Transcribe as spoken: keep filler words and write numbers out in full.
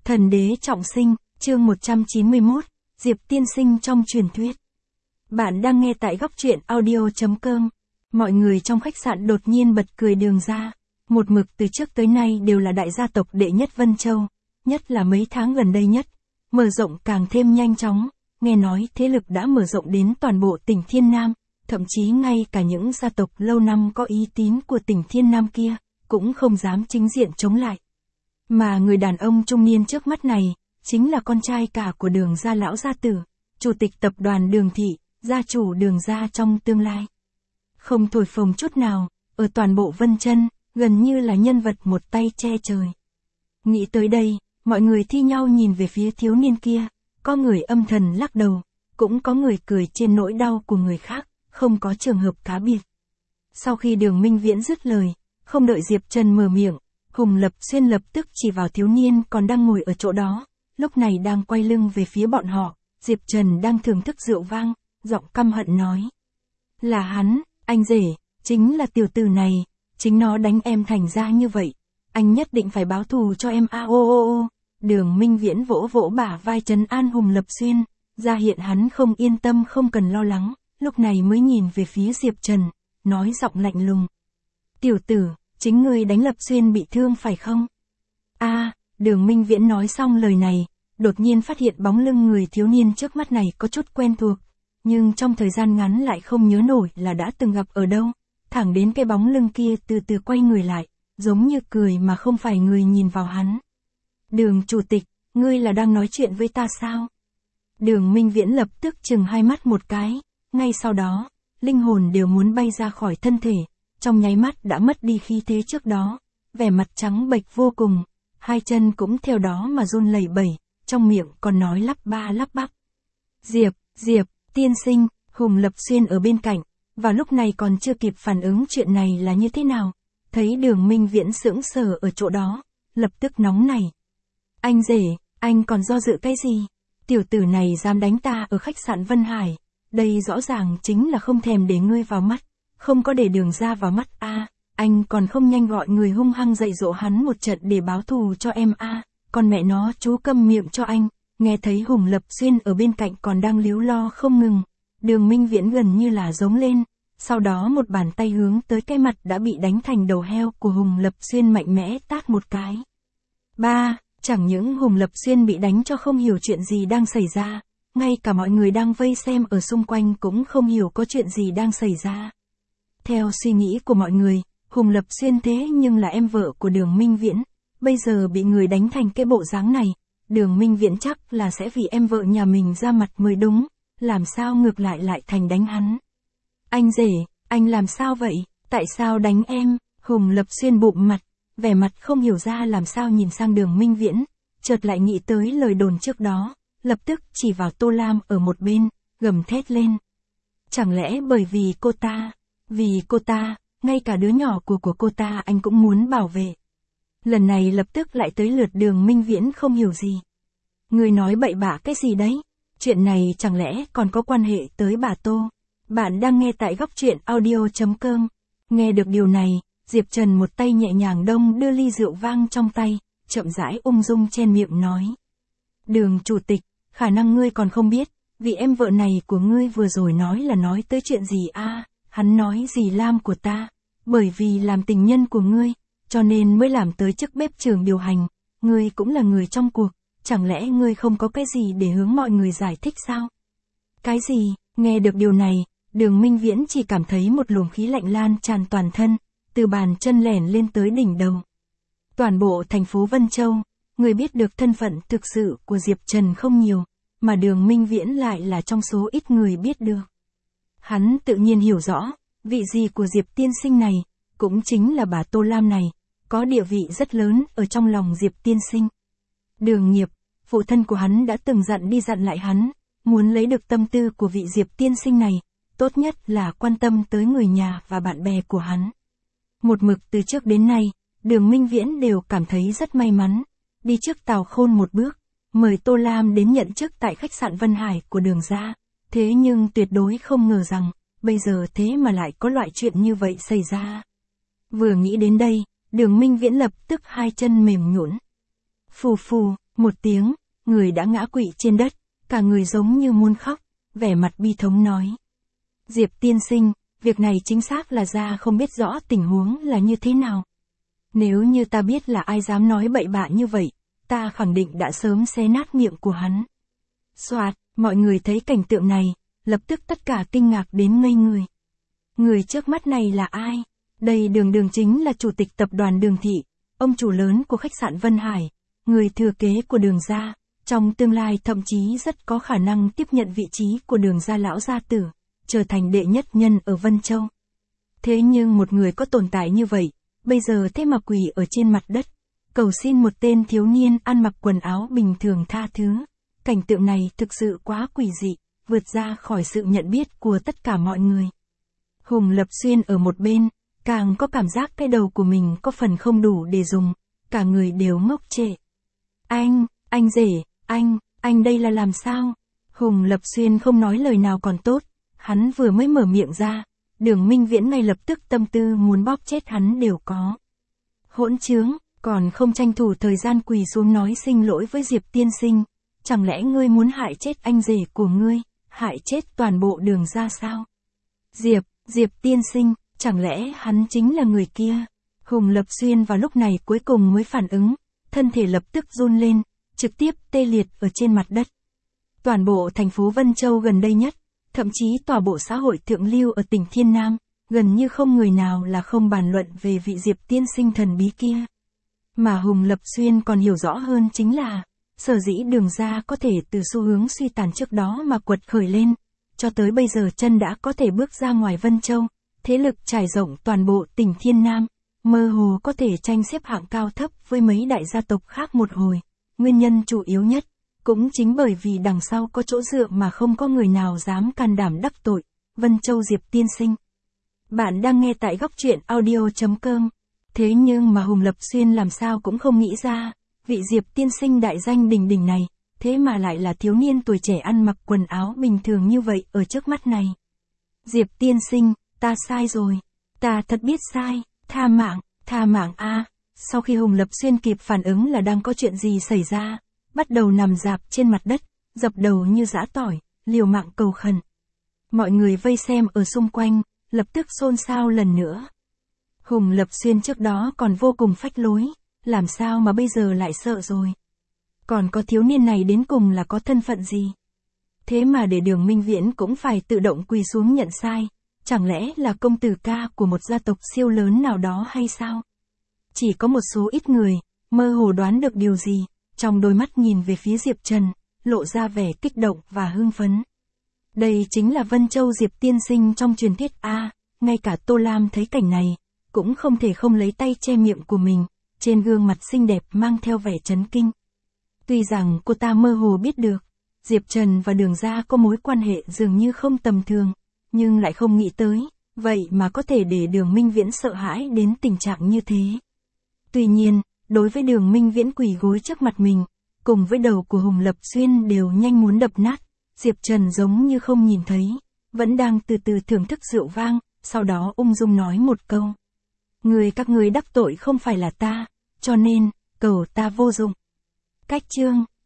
Thần đế trọng sinh, chương một trăm chín mươi mốt, Diệp tiên sinh trong truyền thuyết. Bạn đang nghe tại góc truyện audio chấm com. Mọi người trong khách sạn đột nhiên bật cười Đường gia. Một mực từ trước tới nay đều là đại gia tộc đệ nhất Vân Châu, nhất là mấy tháng gần đây nhất, mở rộng càng thêm nhanh chóng, nghe nói thế lực đã mở rộng đến toàn bộ tỉnh Thiên Nam, thậm chí ngay cả những gia tộc lâu năm có uy tín của tỉnh Thiên Nam kia, cũng không dám chính diện chống lại. Mà người đàn ông trung niên trước mắt này, chính là con trai cả của Đường gia lão gia tử, chủ tịch tập đoàn Đường thị, gia chủ Đường gia trong tương lai. Không thổi phồng chút nào, ở toàn bộ Vân Chân, gần như là nhân vật một tay che trời. Nghĩ tới đây, mọi người thi nhau nhìn về phía thiếu niên kia, có người âm thầm lắc đầu, cũng có người cười trên nỗi đau của người khác, không có trường hợp cá biệt. Sau khi Đường Minh Viễn dứt lời, không đợi Diệp Trần mở miệng, Hùng Lập Xuyên lập tức chỉ vào thiếu niên còn đang ngồi ở chỗ đó, lúc này đang quay lưng về phía bọn họ, Diệp Trần đang thưởng thức rượu vang, giọng căm hận nói. Là hắn, anh rể, chính là tiểu tử này, chính nó đánh em thành ra như vậy, anh nhất định phải báo thù cho em a ô ô ô. Đường Minh Viễn vỗ vỗ bả vai trấn an Hùng Lập Xuyên, ra hiện hắn không yên tâm không cần lo lắng, lúc này mới nhìn về phía Diệp Trần, nói giọng lạnh lùng. Tiểu tử, chính ngươi đánh Lập Xuyên bị thương phải không? A, à, Đường Minh Viễn nói xong lời này, đột nhiên phát hiện bóng lưng người thiếu niên trước mắt này có chút quen thuộc, nhưng trong thời gian ngắn lại không nhớ nổi là đã từng gặp ở đâu, thẳng đến cái bóng lưng kia từ từ quay người lại, giống như cười mà không phải người nhìn vào hắn. Đường chủ tịch, ngươi là đang nói chuyện với ta sao? Đường Minh Viễn lập tức chừng hai mắt một cái, ngay sau đó, linh hồn đều muốn bay ra khỏi thân thể, trong nháy mắt đã mất đi khí thế trước đó, vẻ mặt trắng bệch vô cùng, hai chân cũng theo đó mà run lẩy bẩy, trong miệng còn nói lắp ba lắp bắp. Diệp, Diệp, tiên sinh, Hùng Lập Xuyên ở bên cạnh, vào lúc này còn chưa kịp phản ứng chuyện này là như thế nào, thấy Đường Minh Viễn sững sờ ở chỗ đó, lập tức nóng nảy. Anh rể, anh còn do dự cái gì? Tiểu tử này dám đánh ta ở khách sạn Vân Hải, đây rõ ràng chính là không thèm để ngươi vào mắt, không có để Đường gia vào mắt a, à, anh còn không nhanh gọi người hung hăng dạy dỗ hắn một trận để báo thù cho em a, à, còn mẹ nó chú câm miệng cho anh. Nghe thấy Hùng Lập Xuyên ở bên cạnh còn đang líu lo không ngừng, Đường Minh Viễn gần như là giống lên, sau đó một bàn tay hướng tới cái mặt đã bị đánh thành đầu heo của Hùng Lập Xuyên mạnh mẽ tát một cái. Ba, chẳng những Hùng Lập Xuyên bị đánh cho không hiểu chuyện gì đang xảy ra, ngay cả mọi người đang vây xem ở xung quanh cũng không hiểu có chuyện gì đang xảy ra. Theo suy nghĩ của mọi người, Hùng Lập Xuyên thế nhưng là em vợ của Đường Minh Viễn, bây giờ bị người đánh thành cái bộ dáng này, Đường Minh Viễn chắc là sẽ vì em vợ nhà mình ra mặt mới đúng, làm sao ngược lại lại thành đánh hắn. Anh rể, anh làm sao vậy, tại sao đánh em? Hùng Lập Xuyên bụm mặt, vẻ mặt không hiểu ra làm sao nhìn sang Đường Minh Viễn, chợt lại nghĩ tới lời đồn trước đó, lập tức chỉ vào Tô Lam ở một bên, gầm thét lên. Chẳng lẽ bởi vì cô ta, vì cô ta, ngay cả đứa nhỏ của của cô ta anh cũng muốn bảo vệ. Lần này lập tức lại tới lượt Đường Minh Viễn không hiểu gì. Người nói bậy bạ cái gì đấy? Chuyện này chẳng lẽ còn có quan hệ tới bà Tô? Bạn đang nghe tại góc truyện audio chấm com. Nghe được điều này, Diệp Trần một tay nhẹ nhàng đông đưa ly rượu vang trong tay, chậm rãi ung dung trên miệng nói. Đường chủ tịch, khả năng ngươi còn không biết, vì em vợ này của ngươi vừa rồi nói là nói tới chuyện gì a? À, hắn nói gì Lam của ta, bởi vì làm tình nhân của ngươi, cho nên mới làm tới chức bếp trưởng điều hành, ngươi cũng là người trong cuộc, chẳng lẽ ngươi không có cái gì để hướng mọi người giải thích sao? Cái gì? Nghe được điều này, Đường Minh Viễn chỉ cảm thấy một luồng khí lạnh lan tràn toàn thân, từ bàn chân lẻn lên tới đỉnh đầu. Toàn bộ thành phố Vân Châu, người biết được thân phận thực sự của Diệp Trần không nhiều, mà Đường Minh Viễn lại là trong số ít người biết được. Hắn tự nhiên hiểu rõ, vị gì của Diệp tiên sinh này, cũng chính là bà Tô Lam này, có địa vị rất lớn ở trong lòng Diệp tiên sinh. Đường Nghiệp, phụ thân của hắn đã từng dặn đi dặn lại hắn, muốn lấy được tâm tư của vị Diệp tiên sinh này, tốt nhất là quan tâm tới người nhà và bạn bè của hắn. Một mực từ trước đến nay, Đường Minh Viễn đều cảm thấy rất may mắn, đi trước Tào Khôn một bước, mời Tô Lam đến nhận chức tại khách sạn Vân Hải của Đường gia, thế nhưng tuyệt đối không ngờ rằng, bây giờ thế mà lại có loại chuyện như vậy xảy ra. Vừa nghĩ đến đây, Đường Minh Viễn lập tức hai chân mềm nhũn. Phù phù, Một tiếng, người đã ngã quỵ trên đất, cả người giống như muốn khóc, vẻ mặt bi thống nói. Diệp tiên sinh, việc này chính xác là gia không biết rõ tình huống là như thế nào. Nếu như ta biết là ai dám nói bậy bạ như vậy, ta khẳng định đã sớm xé nát miệng của hắn. Soạt, mọi người thấy cảnh tượng này, lập tức tất cả kinh ngạc đến ngây người. Người trước mắt này là ai? Đây đường đường chính là chủ tịch tập đoàn Đường Thị, ông chủ lớn của khách sạn Vân Hải, người thừa kế của Đường gia, trong tương lai thậm chí rất có khả năng tiếp nhận vị trí của Đường gia lão gia tử, trở thành đệ nhất nhân ở Vân Châu. Thế nhưng một người có tồn tại như vậy, bây giờ thế mà quỳ ở trên mặt đất, cầu xin một tên thiếu niên ăn mặc quần áo bình thường tha thứ. Cảnh tượng này thực sự quá quỷ dị, vượt ra khỏi sự nhận biết của tất cả mọi người. Hùng Lập Xuyên ở một bên, càng có cảm giác cái đầu của mình có phần không đủ để dùng, cả người đều ngốc trệ. Anh, anh rể, anh, anh đây là làm sao? Hùng Lập Xuyên không nói lời nào còn tốt, hắn vừa mới mở miệng ra, Đường Minh Viễn ngay lập tức tâm tư muốn bóp chết hắn đều có. Hỗn trướng, còn không tranh thủ thời gian quỳ xuống nói xin lỗi với Diệp tiên sinh, chẳng lẽ ngươi muốn hại chết anh rể của ngươi, hại chết toàn bộ Đường gia sao? Diệp, Diệp tiên sinh, chẳng lẽ hắn chính là người kia? Hùng Lập Xuyên vào lúc này cuối cùng mới phản ứng, thân thể lập tức run lên, trực tiếp tê liệt ở trên mặt đất. Toàn bộ thành phố Vân Châu gần đây nhất, thậm chí tòa bộ xã hội thượng lưu ở tỉnh Thiên Nam, gần như không người nào là không bàn luận về vị Diệp tiên sinh thần bí kia. Mà Hùng Lập Xuyên còn hiểu rõ hơn chính là, sở dĩ Đường gia có thể từ xu hướng suy tàn trước đó mà quật khởi lên, cho tới bây giờ chân đã có thể bước ra ngoài Vân Châu, thế lực trải rộng toàn bộ tỉnh Thiên Nam, mơ hồ có thể tranh xếp hạng cao thấp với mấy đại gia tộc khác một hồi. Nguyên nhân chủ yếu nhất, cũng chính bởi vì đằng sau có chỗ dựa mà không có người nào dám can đảm đắc tội, Vân Châu Diệp tiên sinh. Bạn đang nghe tại góc truyện audio chấm com. Thế nhưng mà Hùng Lập Xuyên làm sao cũng không nghĩ ra, vị Diệp tiên sinh đại danh đình đình này, thế mà lại là thiếu niên tuổi trẻ ăn mặc quần áo bình thường như vậy ở trước mắt này. Diệp tiên sinh, ta sai rồi, ta thật biết sai, tha mạng, tha mạng a. Sau khi Hùng Lập Xuyên kịp phản ứng là đang có chuyện gì xảy ra, bắt đầu nằm rạp trên mặt đất, dập đầu như giã tỏi, liều mạng cầu khẩn. Mọi người vây xem ở xung quanh, lập tức xôn xao lần nữa. Hùng Lập Xuyên trước đó còn vô cùng phách lối, làm sao mà bây giờ lại sợ rồi. Còn có thiếu niên này đến cùng là có thân phận gì? Thế mà để Đường Minh Viễn cũng phải tự động quỳ xuống nhận sai, chẳng lẽ là công tử ca của một gia tộc siêu lớn nào đó hay sao? Chỉ có một số ít người, mơ hồ đoán được điều gì, trong đôi mắt nhìn về phía Diệp Trần, lộ ra vẻ kích động và hưng phấn. Đây chính là Vân Châu Diệp tiên sinh trong truyền thuyết a. Ngay cả Tô Lam thấy cảnh này, cũng không thể không lấy tay che miệng của mình, trên gương mặt xinh đẹp mang theo vẻ chấn kinh. Tuy rằng cô ta mơ hồ biết được, Diệp Trần và Đường gia có mối quan hệ dường như không tầm thường, nhưng lại không nghĩ tới, vậy mà có thể để Đường Minh Viễn sợ hãi đến tình trạng như thế. Tuy nhiên, đối với Đường Minh Viễn quỳ gối trước mặt mình, cùng với đầu của Hùng Lập Xuyên đều nhanh muốn đập nát, Diệp Trần giống như không nhìn thấy, vẫn đang từ từ thưởng thức rượu vang, sau đó ung dung nói một câu. Người các người đắc tội không phải là ta, cho nên, cầu ta vô dụng. Cách chương